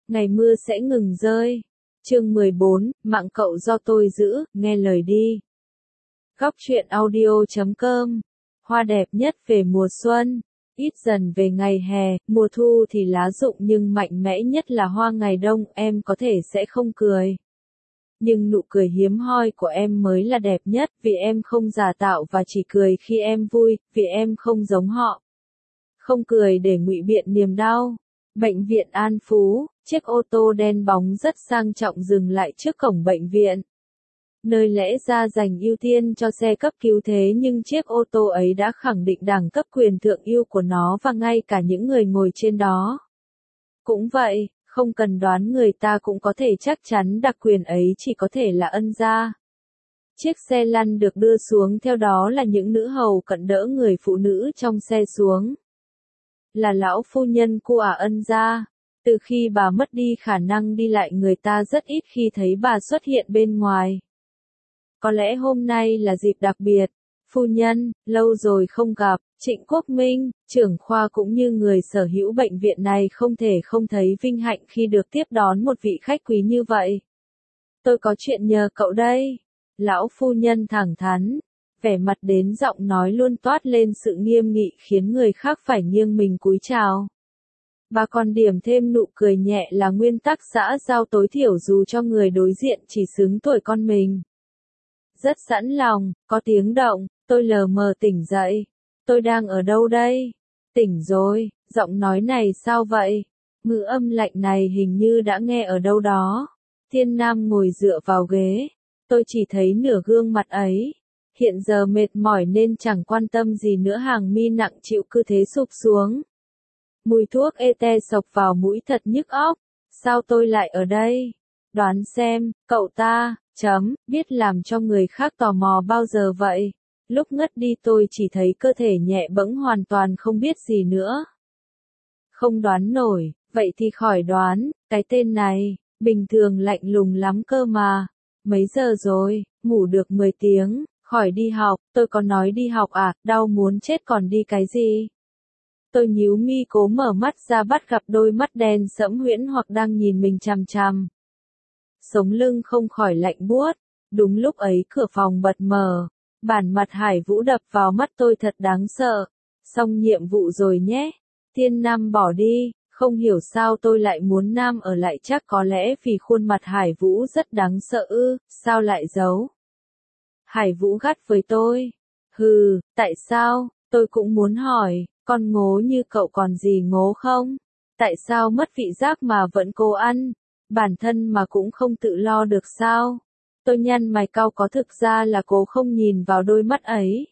ngày mưa sẽ ngừng rơi. Chương 14, mạng cậu do tôi giữ, nghe lời đi. Góc truyện audio.com. Hoa đẹp nhất về mùa xuân, ít dần về ngày hè, mùa thu thì lá rụng nhưng mạnh mẽ nhất là hoa ngày đông. Em có thể sẽ không cười, nhưng nụ cười hiếm hoi của em mới là đẹp nhất, vì em không giả tạo và chỉ cười khi em vui, vì em không giống họ. Không cười để ngụy biện niềm đau. Bệnh viện An Phú, chiếc ô tô đen bóng rất sang trọng dừng lại trước cổng bệnh viện. Nơi lẽ ra dành ưu tiên cho xe cấp cứu, thế nhưng chiếc ô tô ấy đã khẳng định đẳng cấp quyền thượng ưu của nó và ngay cả những người ngồi trên đó. Cũng vậy, không cần đoán người ta cũng có thể chắc chắn đặc quyền ấy chỉ có thể là ân gia. Chiếc xe lăn được đưa xuống, theo đó là những nữ hầu cận đỡ người phụ nữ trong xe xuống. Là lão phu nhân của ân gia. Từ khi bà mất đi khả năng đi lại, người ta rất ít khi thấy bà xuất hiện bên ngoài. Có lẽ hôm nay là dịp đặc biệt. Phu nhân, lâu rồi không gặp. Trịnh Quốc Minh, trưởng khoa cũng như người sở hữu bệnh viện này không thể không thấy vinh hạnh khi được tiếp đón một vị khách quý như vậy. Tôi có chuyện nhờ cậu đây. Lão phu nhân thẳng thắn, vẻ mặt đến giọng nói luôn toát lên sự nghiêm nghị khiến người khác phải nghiêng mình cúi chào. Bà còn điểm thêm nụ cười nhẹ là nguyên tắc xã giao tối thiểu dù cho người đối diện chỉ xứng tuổi con mình. Rất sẵn lòng, có tiếng động, tôi lờ mờ tỉnh dậy. Tôi đang ở đâu đây? Tỉnh rồi, giọng nói này sao vậy? Ngữ âm lạnh này hình như đã nghe ở đâu đó. Thiên Nam ngồi dựa vào ghế. Tôi chỉ thấy nửa gương mặt ấy. Hiện giờ mệt mỏi nên chẳng quan tâm gì nữa, hàng mi nặng chịu cứ thế sụp xuống. Mùi thuốc ete sộc vào mũi thật nhức óc. Sao tôi lại ở đây? Đoán xem, cậu ta, biết làm cho người khác tò mò bao giờ vậy? Lúc ngất đi tôi chỉ thấy cơ thể nhẹ bẫng, hoàn toàn không biết gì nữa. Không đoán nổi, vậy thì khỏi đoán, cái tên này, bình thường lạnh lùng lắm cơ mà. Mấy giờ rồi? Ngủ được 10 tiếng, khỏi đi học. Tôi có nói đi học à? Đau muốn chết còn đi cái gì? Tôi nhíu mi cố mở mắt ra, bắt gặp đôi mắt đen sẫm huyễn hoặc đang nhìn mình chằm chằm. Sống lưng không khỏi lạnh buốt. Đúng lúc ấy cửa phòng bật mở. Bản mặt Hải Vũ đập vào mắt tôi thật đáng sợ. Xong nhiệm vụ rồi nhé. Thiên Nam bỏ đi. Không hiểu sao tôi lại muốn Nam ở lại, chắc có lẽ vì khuôn mặt Hải Vũ rất đáng sợ ư, sao lại giấu? Hải Vũ gắt với tôi. Hừ, tại sao? Tôi cũng muốn hỏi, con ngố như cậu còn gì ngố không? Tại sao mất vị giác mà vẫn cố ăn? Bản thân mà cũng không tự lo được sao? Tôi nhăn mày cau, có thực ra là cố không nhìn vào đôi mắt ấy.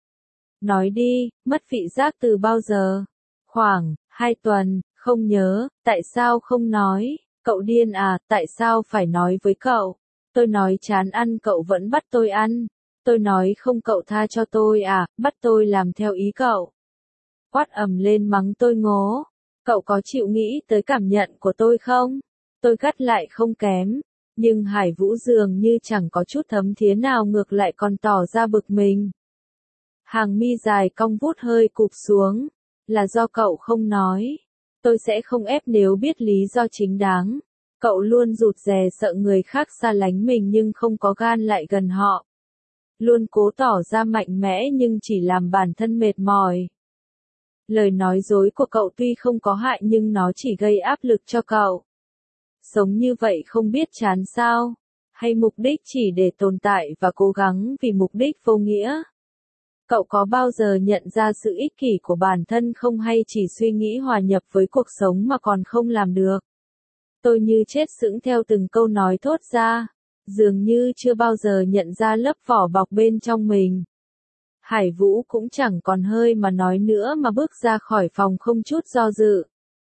Nói đi, mất vị giác từ bao giờ? Khoảng 2 tuần, không nhớ, tại sao không nói? Cậu điên à, tại sao phải nói với cậu? Tôi nói chán ăn cậu vẫn bắt tôi ăn. Tôi nói không cậu tha cho tôi à, bắt tôi làm theo ý cậu. Quát ầm lên mắng tôi ngố. Cậu có chịu nghĩ tới cảm nhận của tôi không? Tôi gắt lại không kém. Nhưng Hải Vũ dường như chẳng có chút thấm thía nào, ngược lại còn tỏ ra bực mình. Hàng mi dài cong vút hơi cụp xuống. Là do cậu không nói. Tôi sẽ không ép nếu biết lý do chính đáng. Cậu luôn rụt rè sợ người khác xa lánh mình nhưng không có gan lại gần họ. Luôn cố tỏ ra mạnh mẽ nhưng chỉ làm bản thân mệt mỏi. Lời nói dối của cậu tuy không có hại nhưng nó chỉ gây áp lực cho cậu. Sống như vậy không biết chán sao? Hay mục đích chỉ để tồn tại và cố gắng vì mục đích vô nghĩa? Cậu có bao giờ nhận ra sự ích kỷ của bản thân không, hay chỉ suy nghĩ hòa nhập với cuộc sống mà còn không làm được? Tôi như chết sững theo từng câu nói thốt ra, dường như chưa bao giờ nhận ra lớp vỏ bọc bên trong mình. Hải Vũ cũng chẳng còn hơi mà nói nữa mà bước ra khỏi phòng không chút do dự.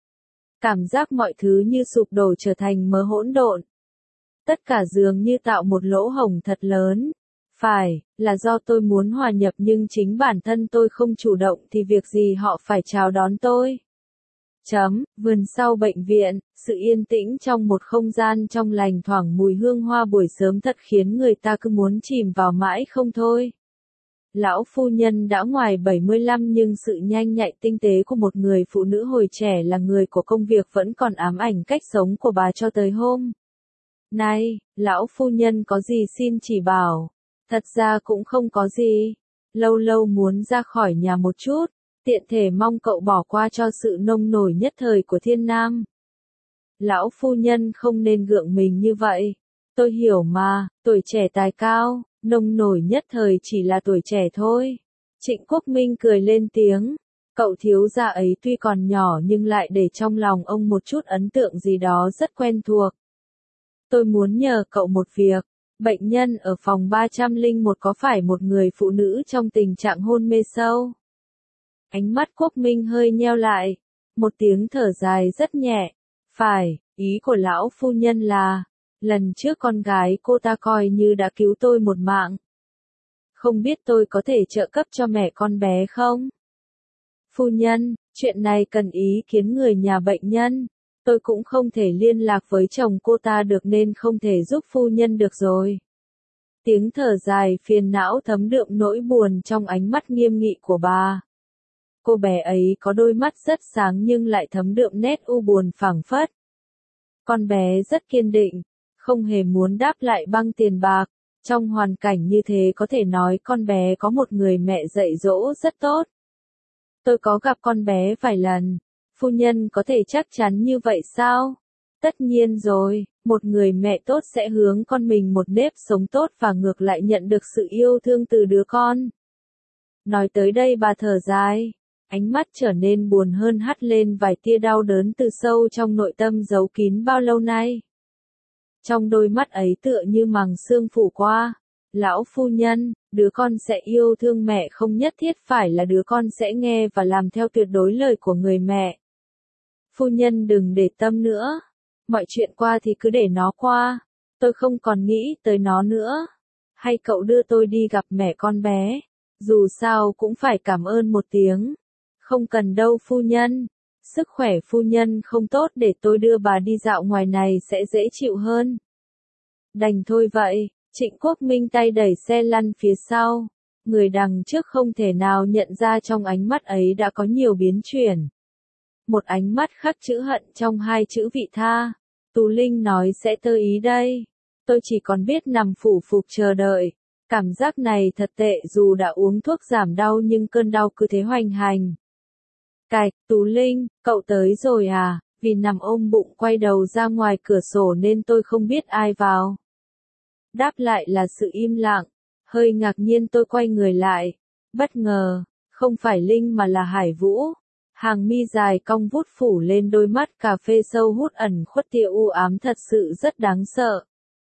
Cảm giác mọi thứ như sụp đổ trở thành mớ hỗn độn. Tất cả dường như tạo một lỗ hổng thật lớn. Phải, là do tôi muốn hòa nhập nhưng chính bản thân tôi không chủ động thì việc gì họ phải chào đón tôi. Vườn sau bệnh viện, sự yên tĩnh trong một không gian trong lành, thoảng mùi hương hoa buổi sớm thật khiến người ta cứ muốn chìm vào mãi không thôi. Lão phu nhân đã ngoài 75 nhưng sự nhanh nhạy tinh tế của một người phụ nữ hồi trẻ là người của công việc vẫn còn ám ảnh cách sống của bà cho tới hôm nay. Lão phu nhân có gì xin chỉ bảo. Thật ra cũng không có gì. Lâu lâu muốn ra khỏi nhà một chút, tiện thể mong cậu bỏ qua cho sự nông nổi nhất thời của Thiên Nam. Lão phu nhân không nên gượng mình như vậy. Tôi hiểu mà, tuổi trẻ tài cao, nông nổi nhất thời chỉ là tuổi trẻ thôi. Trịnh Quốc Minh cười lên tiếng. Cậu thiếu gia ấy tuy còn nhỏ nhưng lại để trong lòng ông một chút ấn tượng gì đó rất quen thuộc. Tôi muốn nhờ cậu một việc. Bệnh nhân ở phòng 301 có phải một người phụ nữ trong tình trạng hôn mê sâu? Ánh mắt Quốc Minh hơi nheo lại. Một tiếng thở dài rất nhẹ. Phải, ý của lão phu nhân là, lần trước con gái cô ta coi như đã cứu tôi một mạng. Không biết tôi có thể trợ cấp cho mẹ con bé không? Phu nhân, chuyện này cần ý kiến người nhà bệnh nhân. Tôi cũng không thể liên lạc với chồng cô ta được nên không thể giúp phu nhân được rồi. Tiếng thở dài phiền não thấm đượm nỗi buồn trong ánh mắt nghiêm nghị của bà. Cô bé ấy có đôi mắt rất sáng nhưng lại thấm đượm nét u buồn phảng phất. Con bé rất kiên định, không hề muốn đáp lại bằng tiền bạc. Trong hoàn cảnh như thế có thể nói con bé có một người mẹ dạy dỗ rất tốt. Tôi có gặp con bé vài lần. Phu nhân có thể chắc chắn như vậy sao? Tất nhiên rồi, một người mẹ tốt sẽ hướng con mình một nếp sống tốt và ngược lại nhận được sự yêu thương từ đứa con. Nói tới đây bà thở dài, ánh mắt trở nên buồn hơn hắt lên vài tia đau đớn từ sâu trong nội tâm giấu kín bao lâu nay. Trong đôi mắt ấy tựa như màng sương phủ qua. Lão phu nhân, đứa con sẽ yêu thương mẹ không nhất thiết phải là đứa con sẽ nghe và làm theo tuyệt đối lời của người mẹ. Phu nhân đừng để tâm nữa. Mọi chuyện qua thì cứ để nó qua. Tôi không còn nghĩ tới nó nữa. Hay cậu đưa tôi đi gặp mẹ con bé. Dù sao cũng phải cảm ơn một tiếng. Không cần đâu phu nhân. Sức khỏe phu nhân không tốt để tôi đưa bà đi dạo ngoài này sẽ dễ chịu hơn. Đành thôi vậy. Trịnh Quốc Minh tay đẩy xe lăn phía sau. Người đằng trước không thể nào nhận ra trong ánh mắt ấy đã có nhiều biến chuyển. Một ánh mắt khắc chữ hận trong hai chữ vị tha. Tú Linh nói sẽ tơ ý đây. Tôi chỉ còn biết nằm phủ phục chờ đợi. Cảm giác này thật tệ dù đã uống thuốc giảm đau nhưng cơn đau cứ thế hoành hành. Cạch, Tú Linh, cậu tới rồi à? Vì nằm ôm bụng quay đầu ra ngoài cửa sổ nên tôi không biết ai vào. Đáp lại là sự im lặng. Hơi ngạc nhiên tôi quay người lại. Bất ngờ, không phải Linh mà là Hải Vũ. Hàng mi dài cong vút phủ lên đôi mắt cà phê sâu hút ẩn khuất tia u ám thật sự rất đáng sợ.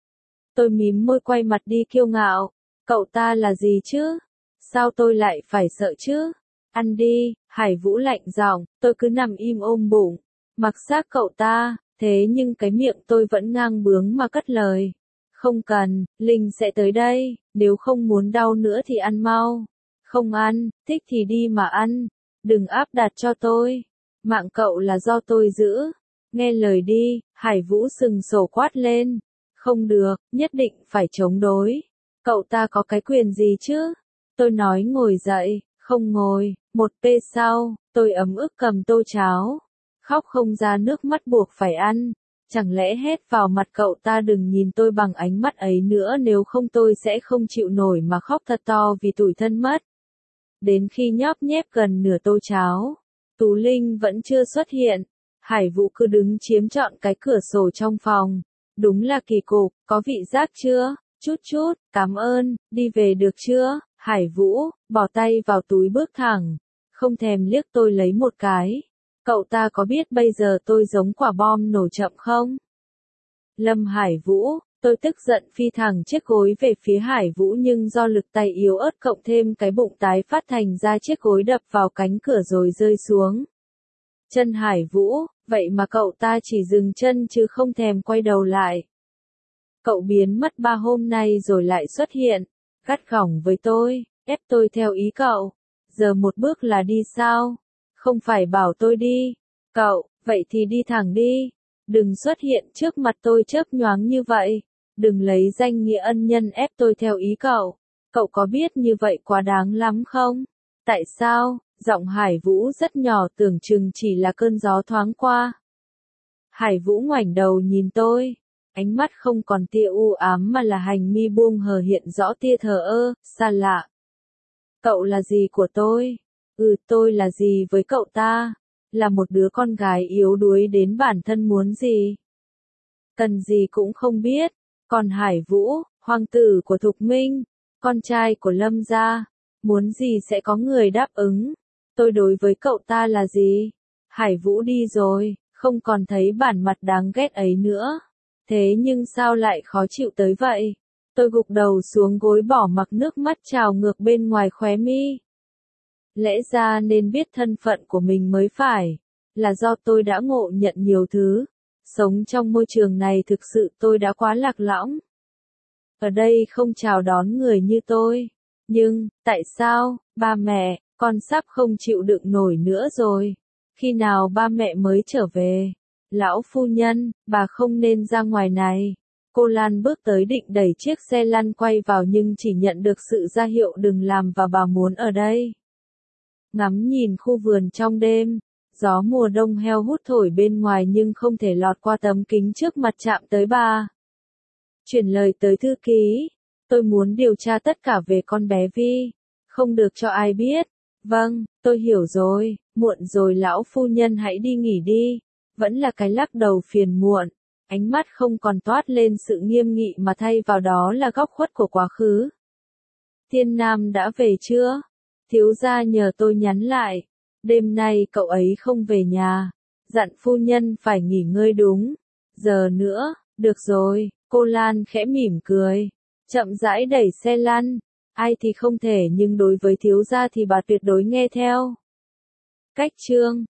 Tôi mím môi quay mặt đi kiêu ngạo. Cậu ta là gì chứ? Sao tôi lại phải sợ chứ? Ăn đi, Hải Vũ lạnh giọng, tôi cứ nằm im ôm bụng. Mặc xác cậu ta, thế nhưng cái miệng tôi vẫn ngang bướng mà cất lời. Không cần, Linh sẽ tới đây, nếu không muốn đau nữa thì ăn mau. Không ăn, thích thì đi mà ăn. Đừng áp đặt cho tôi. Mạng cậu là do tôi giữ. Nghe lời đi, Hải Vũ sừng sổ quát lên. Không được, nhất định phải chống đối. Cậu ta có cái quyền gì chứ? Tôi nói ngồi dậy, không ngồi. Một pê sau, tôi ấm ức cầm tô cháo. Khóc không ra nước mắt buộc phải ăn. Chẳng lẽ hét vào mặt cậu ta đừng nhìn tôi bằng ánh mắt ấy nữa nếu không tôi sẽ không chịu nổi mà khóc thật to vì tủi thân mất. Đến khi nhóp nhép gần nửa tô cháo, Tú Linh vẫn chưa xuất hiện. Hải Vũ cứ đứng chiếm trọn cái cửa sổ trong phòng. Đúng là kỳ cục, có vị giác chưa? Chút chút, cảm ơn, đi về được chưa? Hải Vũ, bỏ tay vào túi bước thẳng. Không thèm liếc tôi lấy một cái. Cậu ta có biết bây giờ tôi giống quả bom nổ chậm không? Lâm Hải Vũ, tôi tức giận phi thẳng chiếc gối về phía Hải Vũ nhưng do lực tay yếu ớt cộng thêm cái bụng tái phát thành ra chiếc gối đập vào cánh cửa rồi rơi xuống. Chân Hải Vũ, vậy mà cậu ta chỉ dừng chân chứ không thèm quay đầu lại. Cậu biến mất 3 hôm nay rồi lại xuất hiện, gắt gỏng với tôi, ép tôi theo ý cậu. Giờ một bước là đi sao? Không phải bảo tôi đi. Cậu, vậy thì đi thẳng đi. Đừng xuất hiện trước mặt tôi chớp nhoáng như vậy. Đừng lấy danh nghĩa ân nhân ép tôi theo ý cậu. Cậu có biết như vậy quá đáng lắm không? Tại sao? Giọng Hải Vũ rất nhỏ, tưởng chừng chỉ là cơn gió thoáng qua. Hải Vũ ngoảnh đầu nhìn tôi, ánh mắt không còn tia u ám mà là hành mi buông hờ hiện rõ tia thờ ơ, xa lạ. Cậu là gì của tôi? Tôi là gì với cậu ta? Là một đứa con gái yếu đuối đến bản thân muốn gì? Cần gì cũng không biết. Còn Hải Vũ, hoàng tử của Thục Minh, con trai của Lâm gia, muốn gì sẽ có người đáp ứng. Tôi đối với cậu ta là gì? Hải Vũ đi rồi, không còn thấy bản mặt đáng ghét ấy nữa. Thế nhưng sao lại khó chịu tới vậy? Tôi gục đầu xuống gối bỏ mặc nước mắt trào ngược bên ngoài khóe mi. Lẽ ra nên biết thân phận của mình mới phải. Là do tôi đã ngộ nhận nhiều thứ. Sống trong môi trường này thực sự tôi đã quá lạc lõng. Ở đây không chào đón người như tôi. Nhưng, tại sao, ba mẹ, con sắp không chịu đựng nổi nữa rồi. Khi nào ba mẹ mới trở về? Lão phu nhân, bà không nên ra ngoài này. Cô Lan bước tới định đẩy chiếc xe lăn quay vào nhưng chỉ nhận được sự ra hiệu đừng làm và bà muốn ở đây. Ngắm nhìn khu vườn trong đêm, gió mùa đông heo hút thổi bên ngoài nhưng không thể lọt qua tấm kính trước mặt chạm tới bà. Chuyển lời tới thư ký, tôi muốn điều tra tất cả về con bé Vi, không được cho ai biết. Vâng, tôi hiểu rồi, muộn rồi lão phu nhân hãy đi nghỉ đi. Vẫn là cái lắc đầu phiền muộn, ánh mắt không còn toát lên sự nghiêm nghị mà thay vào đó là góc khuất của quá khứ. Thiên Nam đã về chưa? Thiếu gia nhờ tôi nhắn lại, đêm nay cậu ấy không về nhà, dặn phu nhân phải nghỉ ngơi đúng giờ nữa. Được rồi, cô Lan khẽ mỉm cười, chậm rãi đẩy xe lăn, ai thì không thể nhưng đối với thiếu gia thì bà tuyệt đối nghe theo. Cách chương